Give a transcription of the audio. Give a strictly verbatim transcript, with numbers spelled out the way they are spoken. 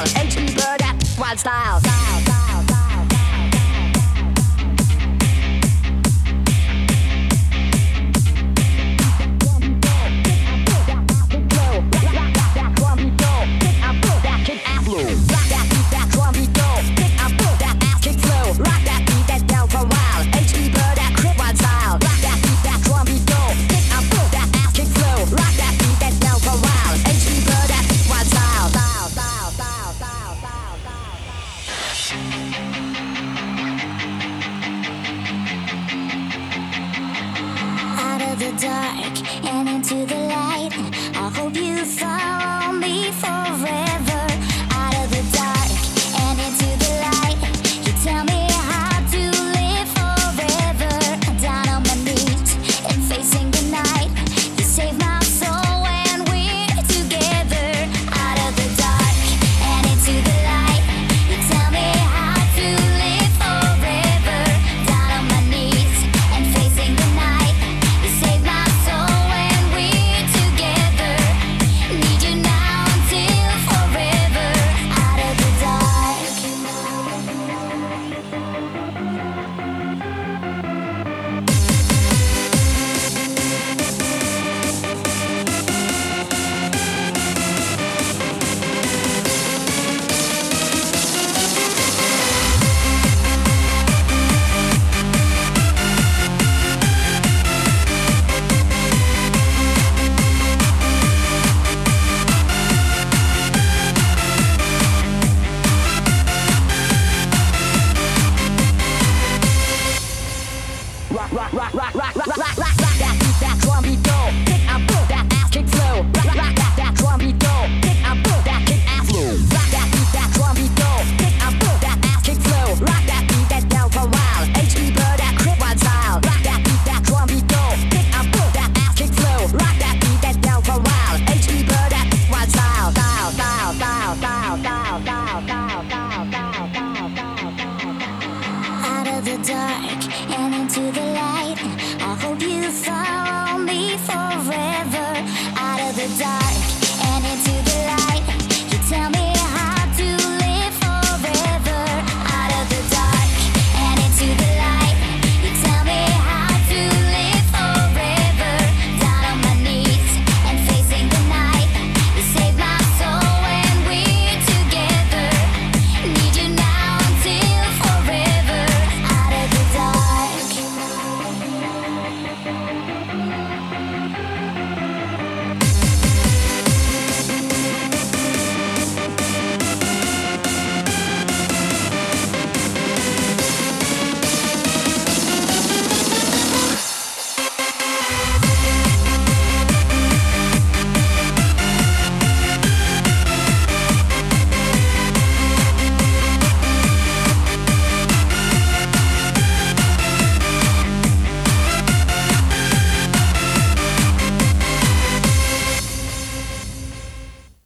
while. H E Bird, that wild style. Style, style, style, the dark and into the light. I hope you follow me forever. Out of the dark and into the light. You tell me how to live forever. Down on my knees and facing the night. You save my soul when we're together. Out of the dark and into the light. You tell me how to live forever. Down on my knees and facing the night. You save my soul when we're together. Need you now until forever. Out of the dark. Rock, rock, rock, rock, rock, rock, rock, rock, rock that beat, that drum beat, go. Kick and boom, that ass kick flow. Rock, rock, that, that drum beat, go. Kick and boom, that kick ass flow. Rock that beat, that drum beat, go. Kick and boom, that ass kick flow. Rock that beat, that down for wild. H E Bird, that crip wild style. Rock that beat, that drum beat, go. Kick and boom, that ass kick flow. Rock that beat, that down for wild. H E Bird, that wild style. Style, style, style, style, style, style, style, style, style, style, style, style. Out of the dark and into the